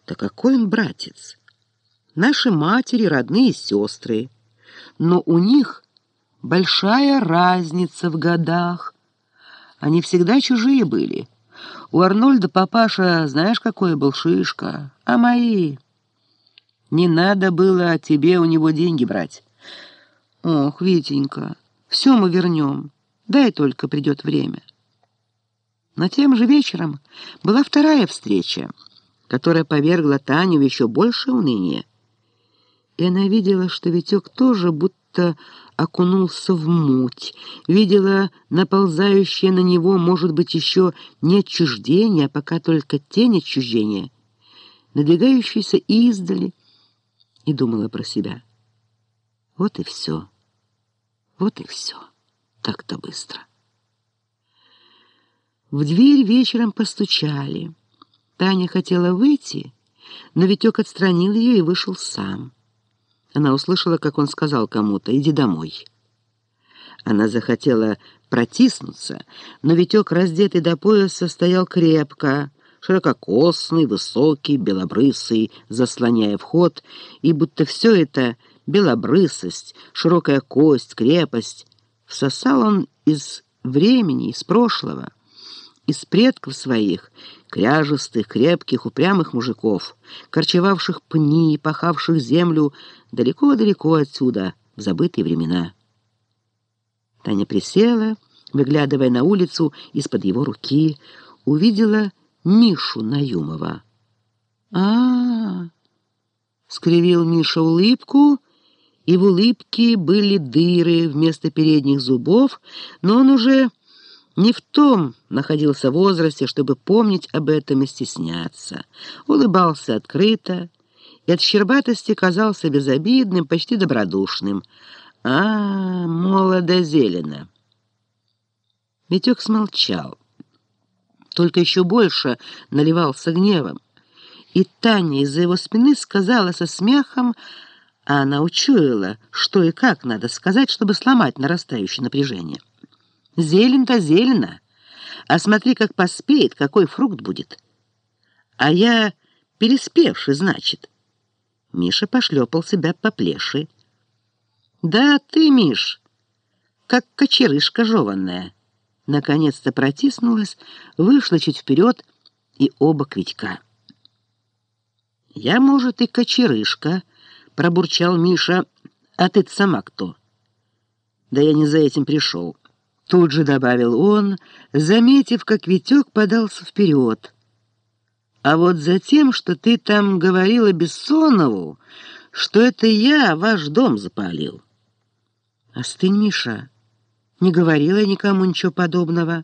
Да какой он братец? Наши матери, родные сестры. Но у них большая разница в годах. Они всегда чужие были. У Арнольда папаша, знаешь, какой был шишка, а мои... Не надо было тебе у него деньги брать. Ох, Витенька, все мы вернем, дай только придет время. Но тем же вечером была вторая встреча, которая повергла Таню в еще большее уныние. И она видела, что Витек тоже будто окунулся в муть, видела наползающее на него, может быть, еще не отчуждение, а пока только тень отчуждения, надвигающуюся издали, и думала про себя. Вот и все, так-то быстро. В дверь вечером постучали. Таня хотела выйти, но Витек отстранил ее и вышел сам. Она услышала, как он сказал кому-то: «Иди домой». Она захотела протиснуться, но Витек, раздетый до пояса, стоял крепко, ширококосный, высокий, белобрысый, заслоняя вход, и будто все это — белобрысость, широкая кость, крепость — всосал он из времени, из прошлого, из предков своих, кряжестых, крепких, упрямых мужиков, корчевавших пни, пахавших землю далеко-далеко отсюда, в забытые времена. Таня присела, выглядывая на улицу из-под его руки, увидела Мишу Наюмова. Скривил Миша улыбку, и в улыбке были дыры вместо передних зубов, но он уже не в том находился возрасте, чтобы помнить об этом и стесняться. Улыбался открыто и от щербатости казался безобидным, почти добродушным. Молодо-зелено. Витек смолчал, только еще больше наливался гневом. И Таня из-за его спины сказала со смехом, а она учуяла, что и как надо сказать, чтобы сломать нарастающее напряжение. «Зелень-то зелено, а смотри, как поспеет, какой фрукт будет. А я переспевший, значит». Миша пошлепал себя по плеши. «Да ты, Миш, как кочерышка жеванная». Наконец-то протиснулась, вышла чуть вперед, и оба к Витька. «Я, может, и кочерышка», — пробурчал Миша, — «а ты-то сама кто?» «Да я не за этим пришел», — тут же добавил он, заметив, как Витек подался вперед. «А вот за тем, что ты там говорила Бессонову, что это я ваш дом запалил». «Остынь, Миша, не говорила никому ничего подобного».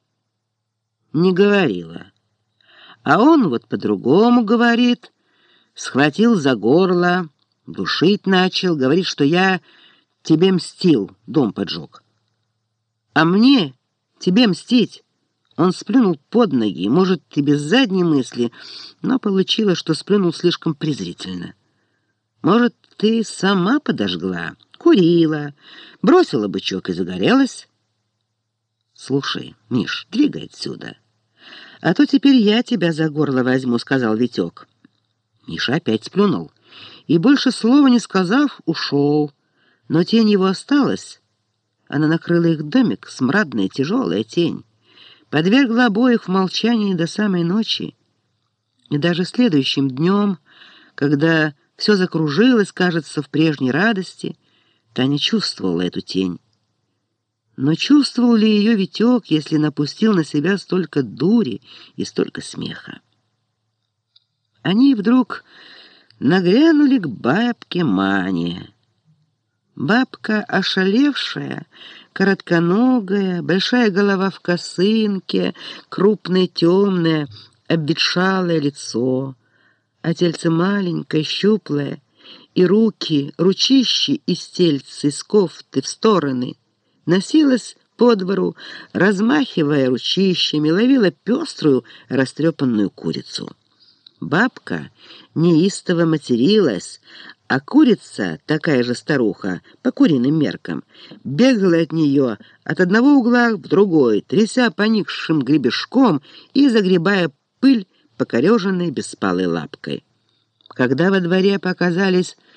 «Не говорила. А он вот по-другому говорит». Схватил за горло, душить начал, говорит, что я тебе мстил, дом поджег. А мне тебе мстить? Он сплюнул под ноги, может, и без задней мысли, но получилось, что сплюнул слишком презрительно. Может, ты сама подожгла, курила, бросила бычок и загорелась? Слушай, Миш, двигай отсюда, а то теперь я тебя за горло возьму, сказал Витек. Миша опять сплюнул и, больше слова не сказав, ушел. Но тень его осталась. Она накрыла их домик, смрадная, тяжелая тень, подвергла обоих в молчании до самой ночи. И даже следующим днем, когда все закружилось, кажется, в прежней радости, Таня чувствовала эту тень. Но чувствовал ли ее Витек, если напустил на себя столько дури и столько смеха? Они вдруг нагрянули к бабке Мане. Бабка ошалевшая, коротконогая, большая голова в косынке, крупное темное, обветшалое лицо, а тельце маленькое, щуплое, и руки, ручищи из тельца, из кофты в стороны, носилась по двору, размахивая ручищами, ловила пеструю растрепанную курицу. Бабка неистово материлась, а курица, такая же старуха, по куриным меркам, бегала от нее от одного угла в другой, тряся поникшим гребешком и загребая пыль покореженной беспалой лапкой. Когда во дворе показались